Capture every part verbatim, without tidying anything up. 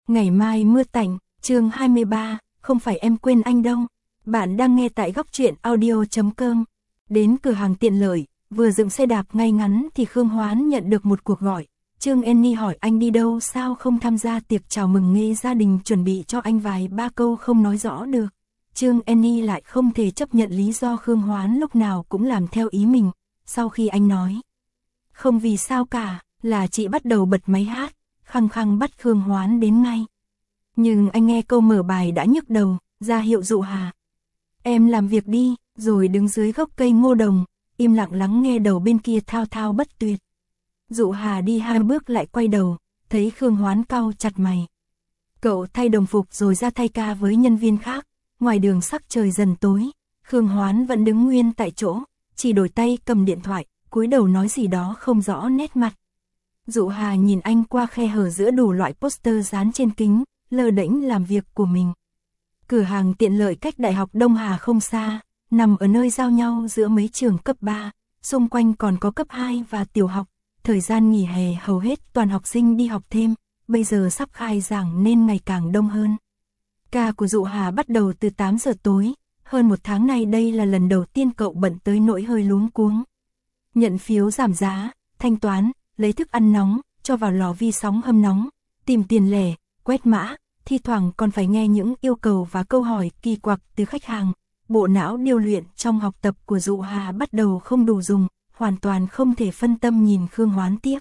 Ngày mai mưa tạnh, chương hai mươi ba, không phải em quên anh đâu. Bạn đang nghe tại góc truyện audio chấm com. Đến cửa hàng tiện lợi, vừa dựng xe đạp ngay ngắn thì Khương Hoán nhận được một cuộc gọi. Trương Annie hỏi anh đi đâu sao không tham gia tiệc chào mừng nghe gia đình chuẩn bị cho anh vài ba câu không nói rõ được. Trương Annie lại không thể chấp nhận lý do Khương Hoán lúc nào cũng làm theo ý mình. Sau khi anh nói không vì sao cả, là chị bắt đầu bật máy hát, khăng khăng bắt Khương Hoán đến ngay. Nhưng anh nghe câu mở bài đã nhức đầu, ra hiệu Dụ Hà. Em làm việc đi, rồi đứng dưới gốc cây ngô đồng, im lặng lắng nghe đầu bên kia thao thao bất tuyệt. Dụ Hà đi hai bước lại quay đầu, thấy Khương Hoán cau chặt mày. Cậu thay đồng phục rồi ra thay ca với nhân viên khác, ngoài đường sắc trời dần tối, Khương Hoán vẫn đứng nguyên tại chỗ, chỉ đổi tay cầm điện thoại, cúi đầu nói gì đó không rõ nét mặt. Dụ Hà nhìn anh qua khe hở giữa đủ loại poster dán trên kính, lơ đễnh làm việc của mình. Cửa hàng tiện lợi cách Đại học Đông Hà không xa, nằm ở nơi giao nhau giữa mấy trường cấp ba, xung quanh còn có cấp hai và tiểu học. Thời gian nghỉ hè hầu hết toàn học sinh đi học thêm, bây giờ sắp khai giảng nên ngày càng đông hơn. Ca của Dụ Hà bắt đầu từ tám giờ tối, hơn một tháng nay đây là lần đầu tiên cậu bận tới nỗi hơi luống cuống. Nhận phiếu giảm giá, thanh toán, lấy thức ăn nóng, cho vào lò vi sóng hâm nóng, tìm tiền lẻ, quét mã, thi thoảng còn phải nghe những yêu cầu và câu hỏi kỳ quặc từ khách hàng. Bộ não điêu luyện trong học tập của Dụ Hà bắt đầu không đủ dùng, hoàn toàn không thể phân tâm nhìn Khương Hoán tiếp.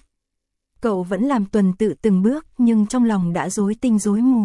Cậu vẫn làm tuần tự từng bước nhưng trong lòng đã rối tinh rối mù.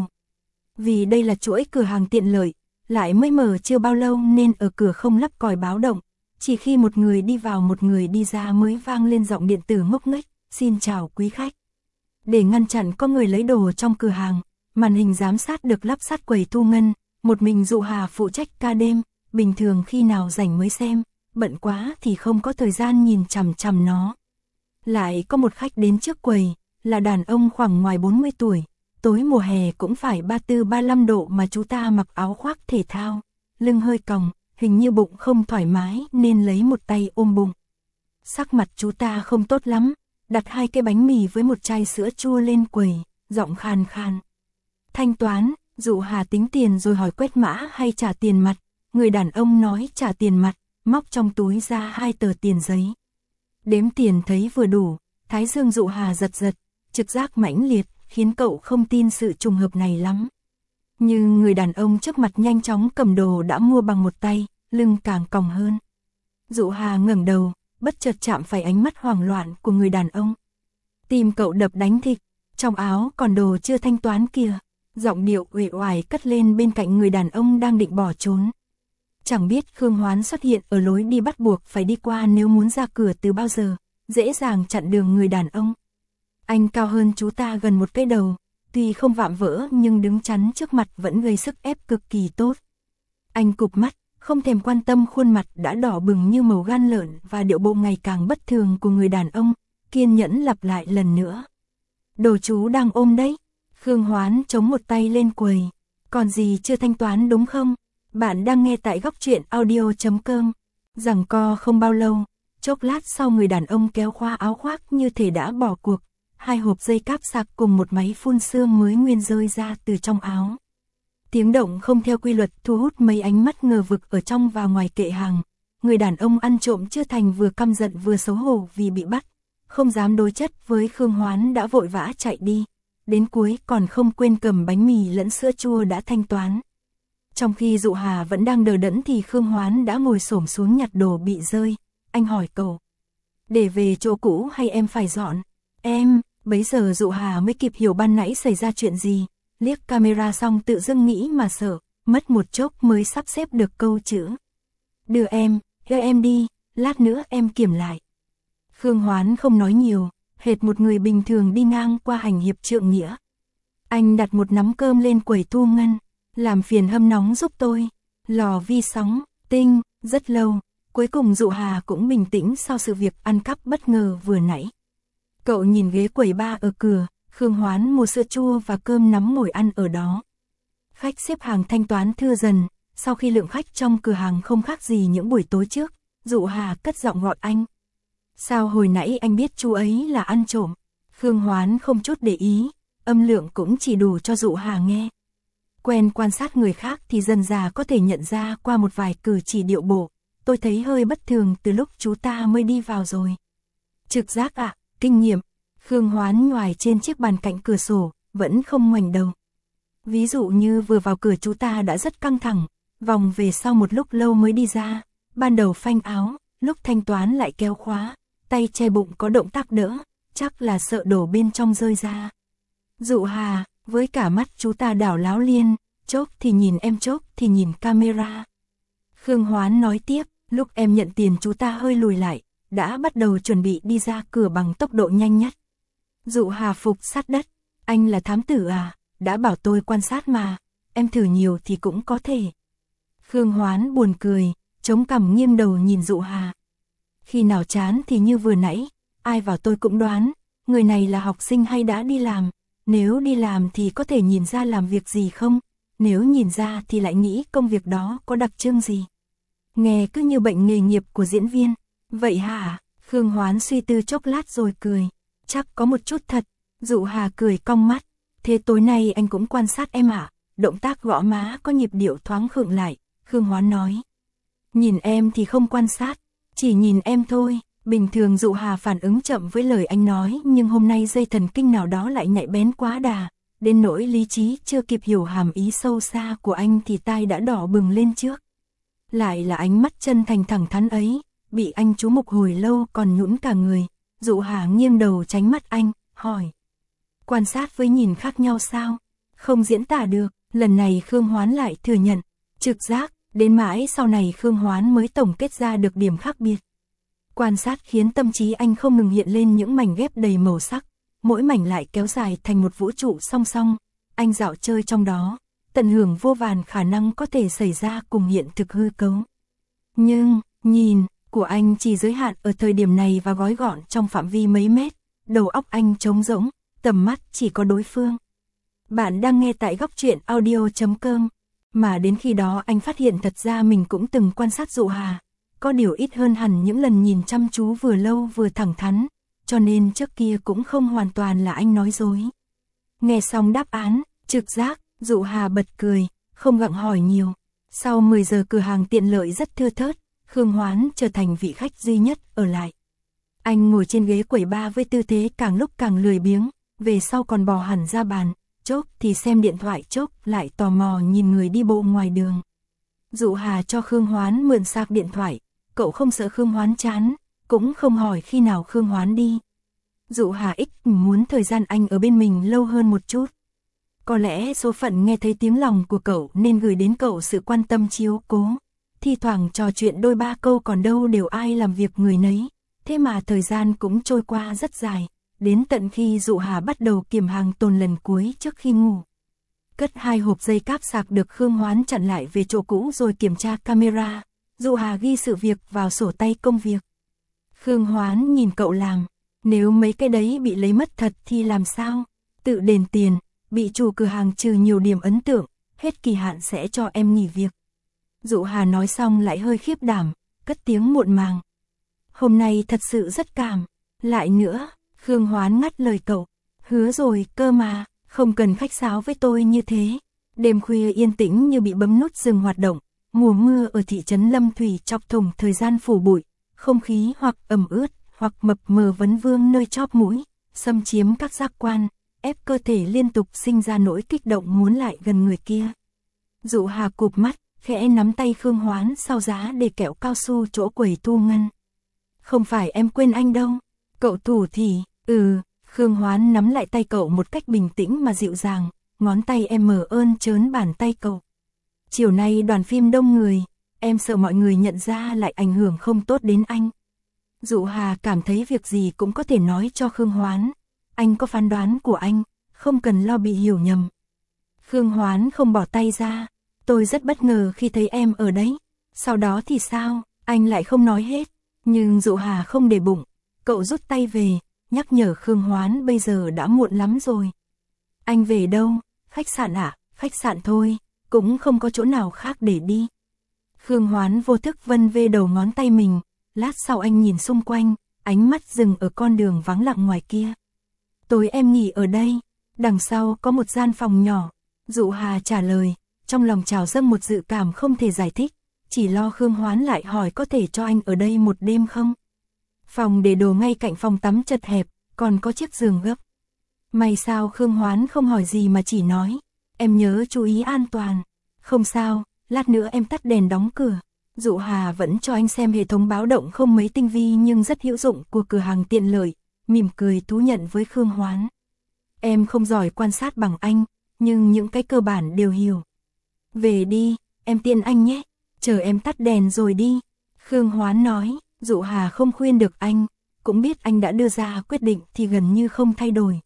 Vì đây là chuỗi cửa hàng tiện lợi, lại mới mở chưa bao lâu nên ở cửa không lắp còi báo động. Chỉ khi một người đi vào một người đi ra mới vang lên giọng điện tử ngốc nghếch, xin chào quý khách. Để ngăn chặn có người lấy đồ trong cửa hàng, màn hình giám sát được lắp sát quầy thu ngân, một mình Dụ Hà phụ trách ca đêm, bình thường khi nào rảnh mới xem, bận quá thì không có thời gian nhìn chằm chằm nó. Lại có một khách đến trước quầy, là đàn ông khoảng ngoài bốn mươi tuổi, tối mùa hè cũng phải ba mươi tư ba mươi lăm độ mà chú ta mặc áo khoác thể thao, lưng hơi còng, hình như bụng không thoải mái nên lấy một tay ôm bụng. Sắc mặt chú ta không tốt lắm, đặt hai cái bánh mì với một chai sữa chua lên quầy, giọng khan khan. Thanh toán, Dụ Hà tính tiền rồi hỏi quét mã hay trả tiền mặt, người đàn ông nói trả tiền mặt, móc trong túi ra hai tờ tiền giấy. Đếm tiền thấy vừa đủ, thái dương Dụ Hà giật giật, trực giác mãnh liệt, khiến cậu không tin sự trùng hợp này lắm. Nhưng người đàn ông trước mặt nhanh chóng cầm đồ đã mua bằng một tay, lưng càng còng hơn. Dụ Hà ngẩng đầu, bất chợt chạm phải ánh mắt hoảng loạn của người đàn ông. Tim cậu đập đánh thịch, trong áo còn đồ chưa thanh toán kìa. Giọng điệu uể oải cất lên bên cạnh người đàn ông đang định bỏ trốn. Chẳng biết Khương Hoán xuất hiện ở lối đi bắt buộc phải đi qua nếu muốn ra cửa từ bao giờ, dễ dàng chặn đường người đàn ông. Anh cao hơn chú ta gần một cái đầu, tuy không vạm vỡ nhưng đứng chắn trước mặt vẫn gây sức ép cực kỳ tốt. Anh cụp mắt, không thèm quan tâm khuôn mặt đã đỏ bừng như màu gan lợn và điệu bộ ngày càng bất thường của người đàn ông, kiên nhẫn lặp lại lần nữa. Đồ chú đang ôm đấy. Khương Hoán chống một tay lên quầy. Còn gì chưa thanh toán đúng không? Bạn đang nghe tại góc truyện audio chấm com. Giằng co không bao lâu, chốc lát sau người đàn ông kéo khóa áo khoác như thể đã bỏ cuộc. Hai hộp dây cáp sạc cùng một máy phun sương mới nguyên rơi ra từ trong áo. Tiếng động không theo quy luật thu hút mấy ánh mắt ngờ vực ở trong và ngoài kệ hàng. Người đàn ông ăn trộm chưa thành vừa căm giận vừa xấu hổ vì bị bắt. Không dám đối chất với Khương Hoán đã vội vã chạy đi. Đến cuối còn không quên cầm bánh mì lẫn sữa chua đã thanh toán. Trong khi Dụ Hà vẫn đang đờ đẫn thì Khương Hoán đã ngồi xổm xuống nhặt đồ bị rơi. Anh hỏi cậu, để về chỗ cũ hay em phải dọn? Em, bấy giờ Dụ Hà mới kịp hiểu ban nãy xảy ra chuyện gì. Liếc camera xong tự dưng nghĩ mà sợ, mất một chốc mới sắp xếp được câu chữ. Đưa em, đưa em đi, lát nữa em kiểm lại. Khương Hoán không nói nhiều, hệt một người bình thường đi ngang qua hành hiệp trượng nghĩa. Anh đặt một nắm cơm lên quầy thu ngân, làm phiền hâm nóng giúp tôi. Lò vi sóng, tinh, rất lâu, cuối cùng Dụ Hà cũng bình tĩnh sau sự việc ăn cắp bất ngờ vừa nãy. Cậu nhìn ghế quầy ba ở cửa, Khương Hoán mua sữa chua và cơm nắm ngồi ăn ở đó. Khách xếp hàng thanh toán thưa dần, sau khi lượng khách trong cửa hàng không khác gì những buổi tối trước, Dụ Hà cất giọng gọi anh. Sao hồi nãy anh biết chú ấy là ăn trộm? Khương Hoán không chút để ý, âm lượng cũng chỉ đủ cho Dụ Hà nghe. Quen quan sát người khác thì dần dà có thể nhận ra qua một vài cử chỉ điệu bộ, tôi thấy hơi bất thường từ lúc chú ta mới đi vào rồi. Trực giác ạ, à, kinh nghiệm. Khương Hoán ngoài trên chiếc bàn cạnh cửa sổ, vẫn không ngoảnh đầu. Ví dụ như vừa vào cửa chú ta đã rất căng thẳng, vòng về sau một lúc lâu mới đi ra, ban đầu phanh áo, lúc thanh toán lại kéo khóa, tay che bụng có động tác đỡ, chắc là sợ đổ bên trong rơi ra. Dụ Hà, với cả mắt chú ta đảo láo liên, chốc thì nhìn em chốc thì nhìn camera. Khương Hoán nói tiếp, lúc em nhận tiền chú ta hơi lùi lại, đã bắt đầu chuẩn bị đi ra cửa bằng tốc độ nhanh nhất. Dụ Hà phục sát đất, anh là thám tử à, đã bảo tôi quan sát mà, em thử nhiều thì cũng có thể. Khương Hoán buồn cười, chống cằm nghiêng đầu nhìn Dụ Hà. Khi nào chán thì như vừa nãy, ai vào tôi cũng đoán, người này là học sinh hay đã đi làm, nếu đi làm thì có thể nhìn ra làm việc gì không, nếu nhìn ra thì lại nghĩ công việc đó có đặc trưng gì. Nghe cứ như bệnh nghề nghiệp của diễn viên. Vậy hả? Khương Hoán suy tư chốc lát rồi cười. Chắc có một chút thật. Dụ Hà cười cong mắt. Thế tối nay anh cũng quan sát em ạ. À? Động tác gõ má có nhịp điệu thoáng khựng lại. Khương Hoán nói. Nhìn em thì không quan sát. Chỉ nhìn em thôi. Bình thường Dụ Hà phản ứng chậm với lời anh nói. Nhưng hôm nay dây thần kinh nào đó lại nhạy bén quá đà. Đến nỗi lý trí chưa kịp hiểu hàm ý sâu xa của anh thì tai đã đỏ bừng lên trước. Lại là ánh mắt chân thành thẳng thắn ấy. Bị anh chú mục hồi lâu còn nhũn cả người. Dụ Hà nghiêng đầu tránh mắt anh, hỏi. Quan sát với nhìn khác nhau sao? Không diễn tả được. Lần này Khương Hoán lại thừa nhận. Trực giác, đến mãi sau này Khương Hoán mới tổng kết ra được điểm khác biệt. Quan sát khiến tâm trí anh không ngừng hiện lên những mảnh ghép đầy màu sắc. Mỗi mảnh lại kéo dài thành một vũ trụ song song. Anh dạo chơi trong đó, tận hưởng vô vàn khả năng có thể xảy ra cùng hiện thực hư cấu. Nhưng, nhìn của anh chỉ giới hạn ở thời điểm này và gói gọn trong phạm vi mấy mét, đầu óc anh trống rỗng, tầm mắt chỉ có đối phương. Bạn đang nghe tại góc truyện audio chấm com, mà đến khi đó anh phát hiện thật ra mình cũng từng quan sát Dụ Hà, có điều ít hơn hẳn những lần nhìn chăm chú vừa lâu vừa thẳng thắn, cho nên trước kia cũng không hoàn toàn là anh nói dối. Nghe xong đáp án, trực giác, Dụ Hà bật cười, không gặng hỏi nhiều. Sau mười giờ cửa hàng tiện lợi rất thưa thớt, Khương Hoán trở thành vị khách duy nhất ở lại. Anh ngồi trên ghế quầy bar với tư thế càng lúc càng lười biếng, về sau còn bò hẳn ra bàn, chốc thì xem điện thoại chốc lại tò mò nhìn người đi bộ ngoài đường. Dụ Hà cho Khương Hoán mượn sạc điện thoại, cậu không sợ Khương Hoán chán, cũng không hỏi khi nào Khương Hoán đi. Dụ Hà ích muốn thời gian anh ở bên mình lâu hơn một chút. Có lẽ số phận nghe thấy tiếng lòng của cậu nên gửi đến cậu sự quan tâm chiếu cố. Thi thoảng trò chuyện đôi ba câu còn đâu đều ai làm việc người nấy. Thế mà thời gian cũng trôi qua rất dài. Đến tận khi Dụ Hà bắt đầu kiểm hàng tồn lần cuối trước khi ngủ. Cất hai hộp dây cáp sạc được Khương Hoán chặn lại về chỗ cũ rồi kiểm tra camera. Dụ Hà ghi sự việc vào sổ tay công việc. Khương Hoán nhìn cậu làm. Nếu mấy cái đấy bị lấy mất thật thì làm sao? Tự đền tiền, bị chủ cửa hàng trừ nhiều điểm ấn tượng, hết kỳ hạn sẽ cho em nghỉ việc. Dụ Hà nói xong lại hơi khiếp đảm, cất tiếng muộn màng. Hôm nay thật sự rất cảm. Lại nữa, Khương Hoán ngắt lời cậu. Hứa rồi cơ mà, không cần khách sáo với tôi như thế. Đêm khuya yên tĩnh như bị bấm nút dừng hoạt động. Mùa mưa ở thị trấn Lâm Thủy chọc thủng thời gian phủ bụi. Không khí hoặc ẩm ướt, hoặc mập mờ vấn vương nơi chóp mũi, xâm chiếm các giác quan, ép cơ thể liên tục sinh ra nỗi kích động muốn lại gần người kia. Dụ Hà cụp mắt, khẽ nắm tay Khương Hoán sau giá để kẹo cao su chỗ quầy thu ngân. Không phải em quên anh đâu. Cậu thủ thì, ừ, Khương Hoán nắm lại tay cậu một cách bình tĩnh mà dịu dàng, ngón tay em mở ơn trớn bàn tay cậu. Chiều nay đoàn phim đông người, em sợ mọi người nhận ra lại ảnh hưởng không tốt đến anh. Dụ Hà cảm thấy việc gì cũng có thể nói cho Khương Hoán. Anh có phán đoán của anh, không cần lo bị hiểu nhầm. Khương Hoán không bỏ tay ra. Tôi rất bất ngờ khi thấy em ở đấy. Sau đó thì sao, anh lại không nói hết. Nhưng Dụ Hà không để bụng. Cậu rút tay về, nhắc nhở Khương Hoán bây giờ đã muộn lắm rồi. Anh về đâu? Khách sạn à? Khách sạn thôi, cũng không có chỗ nào khác để đi. Khương Hoán vô thức vân vê đầu ngón tay mình. Lát sau anh nhìn xung quanh, ánh mắt dừng ở con đường vắng lặng ngoài kia. Tối em nghỉ ở đây. Đằng sau có một gian phòng nhỏ. Dụ Hà trả lời, trong lòng trào dâng một dự cảm không thể giải thích, chỉ lo Khương Hoán lại hỏi có thể cho anh ở đây một đêm không. Phòng để đồ ngay cạnh phòng tắm chật hẹp, còn có chiếc giường gấp. May sao Khương Hoán không hỏi gì mà chỉ nói, em nhớ chú ý an toàn. Không sao, lát nữa em tắt đèn đóng cửa. Dụ Hà vẫn cho anh xem hệ thống báo động không mấy tinh vi nhưng rất hữu dụng của cửa hàng tiện lợi, mỉm cười thú nhận với Khương Hoán. Em không giỏi quan sát bằng anh, nhưng những cái cơ bản đều hiểu. Về đi, em tiện anh nhé, chờ em tắt đèn rồi đi. Khương Hoán nói, Dụ Hà không khuyên được anh, cũng biết anh đã đưa ra quyết định thì gần như không thay đổi.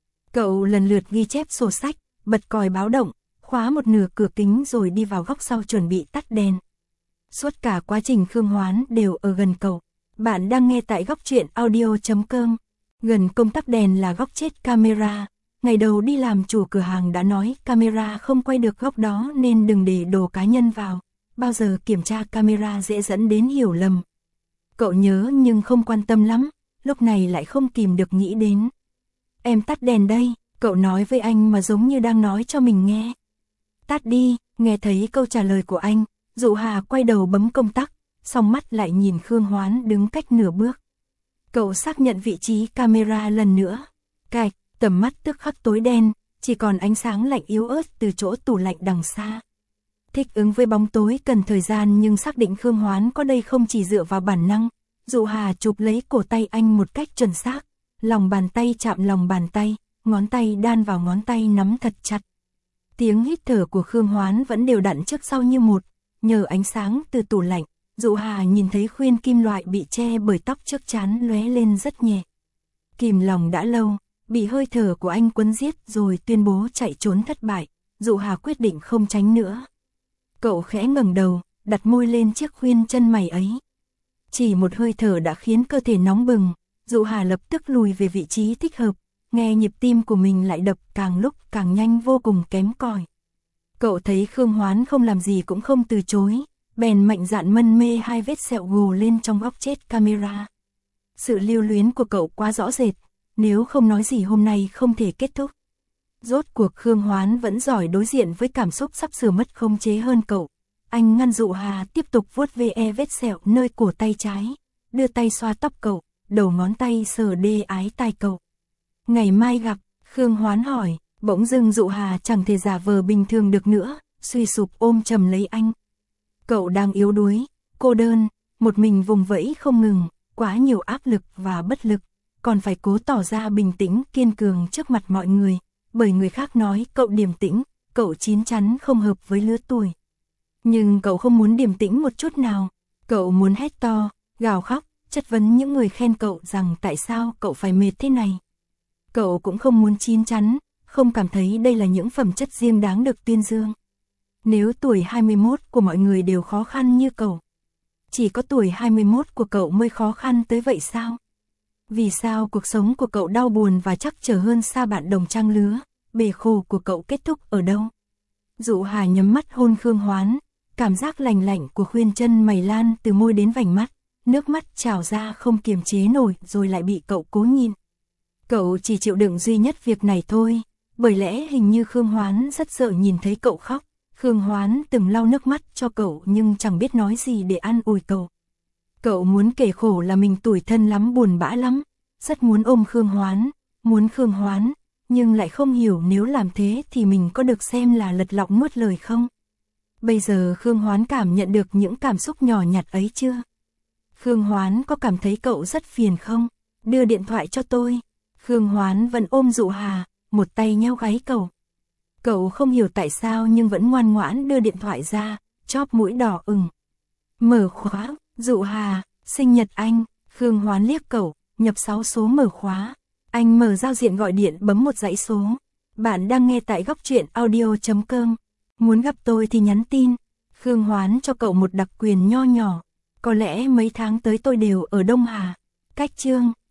Cậu lần lượt ghi chép sổ sách, bật còi báo động, khóa một nửa cửa kính rồi đi vào góc sau chuẩn bị tắt đèn. Suốt cả quá trình Khương Hoán đều ở gần cậu. Bạn đang nghe tại góc truyện audio chấm com. Gần công tắc đèn là góc chết camera. Ngày đầu đi làm chủ cửa hàng đã nói camera không quay được góc đó nên đừng để đồ cá nhân vào. Bao giờ kiểm tra camera dễ dẫn đến hiểu lầm. Cậu nhớ nhưng không quan tâm lắm, lúc này lại không kìm được nghĩ đến. Em tắt đèn đây, cậu nói với anh mà giống như đang nói cho mình nghe. Tắt đi, nghe thấy câu trả lời của anh, Dụ Hà quay đầu bấm công tắc, song mắt lại nhìn Khương Hoán đứng cách nửa bước. Cậu xác nhận vị trí camera lần nữa. Cạch, tầm mắt tức khắc tối đen, chỉ còn ánh sáng lạnh yếu ớt từ chỗ tủ lạnh đằng xa. Thích ứng với bóng tối cần thời gian nhưng xác định Khương Hoán có đây không chỉ dựa vào bản năng. Dụ Hà chụp lấy cổ tay anh một cách chuẩn xác, lòng bàn tay chạm lòng bàn tay, ngón tay đan vào ngón tay nắm thật chặt. Tiếng hít thở của Khương Hoán vẫn đều đặn trước sau như một, nhờ ánh sáng từ tủ lạnh, Dụ Hà nhìn thấy khuyên kim loại bị che bởi tóc trước trán lóe lên rất nhẹ. Kìm lòng đã lâu, bị hơi thở của anh quấn giết rồi tuyên bố chạy trốn thất bại, Dụ Hà quyết định không tránh nữa. Cậu khẽ ngẩng đầu, đặt môi lên chiếc khuyên chân mày ấy. Chỉ một hơi thở đã khiến cơ thể nóng bừng, Dụ Hà lập tức lùi về vị trí thích hợp, nghe nhịp tim của mình lại đập càng lúc càng nhanh vô cùng kém cỏi. Cậu thấy Khương Hoán không làm gì cũng không từ chối, bèn mạnh dạn mân mê hai vết sẹo gồ lên trong góc chết camera. Sự lưu luyến của cậu quá rõ rệt, nếu không nói gì hôm nay không thể kết thúc. Rốt cuộc Khương Hoán vẫn giỏi đối diện với cảm xúc sắp sửa mất khống chế hơn cậu. Anh ngăn Dụ Hà tiếp tục vuốt ve vết sẹo nơi cổ tay trái, đưa tay xoa tóc cậu, đầu ngón tay sờ đê ái tai cậu. Ngày mai gặp, Khương Hoán hỏi, bỗng dưng Dụ Hà chẳng thể giả vờ bình thường được nữa, suy sụp ôm chầm lấy anh. Cậu đang yếu đuối, cô đơn, một mình vùng vẫy không ngừng, quá nhiều áp lực và bất lực, còn phải cố tỏ ra bình tĩnh kiên cường trước mặt mọi người, bởi người khác nói cậu điềm tĩnh, cậu chín chắn không hợp với lứa tuổi. Nhưng cậu không muốn điềm tĩnh một chút nào, cậu muốn hét to, gào khóc, chất vấn những người khen cậu rằng tại sao cậu phải mệt thế này. Cậu cũng không muốn chín chắn, không cảm thấy đây là những phẩm chất riêng đáng được tuyên dương. Nếu tuổi hai mươi mốt của mọi người đều khó khăn như cậu, chỉ có tuổi hai mươi mốt của cậu mới khó khăn tới vậy sao? Vì sao cuộc sống của cậu đau buồn và trắc trở hơn xa bạn đồng trang lứa, bể khổ của cậu kết thúc ở đâu? Dụ Hà nhắm mắt hôn Khương Hoán, cảm giác lành lạnh của khuyên chân mày lan từ môi đến vành mắt, nước mắt trào ra không kiềm chế nổi rồi lại bị cậu cố nhịn. Cậu chỉ chịu đựng duy nhất việc này thôi, bởi lẽ hình như Khương Hoán rất sợ nhìn thấy cậu khóc. Khương Hoán từng lau nước mắt cho cậu nhưng chẳng biết nói gì để an ủi cậu. Cậu muốn kể khổ là mình tủi thân lắm, buồn bã lắm, rất muốn ôm Khương Hoán, muốn Khương Hoán, nhưng lại không hiểu nếu làm thế thì mình có được xem là lật lọng nuốt lời không. Bây giờ Khương Hoán cảm nhận được những cảm xúc nhỏ nhặt ấy chưa? Khương Hoán có cảm thấy cậu rất phiền không? Đưa điện thoại cho tôi. Khương Hoán vẫn ôm Dụ Hà, một tay nhéo gáy cậu. Cậu không hiểu tại sao nhưng vẫn ngoan ngoãn đưa điện thoại ra, chóp mũi đỏ ửng. Mở khóa, Dụ Hà, sinh nhật anh. Khương Hoán liếc cậu, nhập sáu số mở khóa. Anh mở giao diện gọi điện bấm một dãy số. Bạn đang nghe tại góc truyện audio chấm com. Muốn gặp tôi thì nhắn tin. Khương Hoán cho cậu một đặc quyền nho nhỏ. Có lẽ mấy tháng tới tôi đều ở Đông Hà. Cách chương.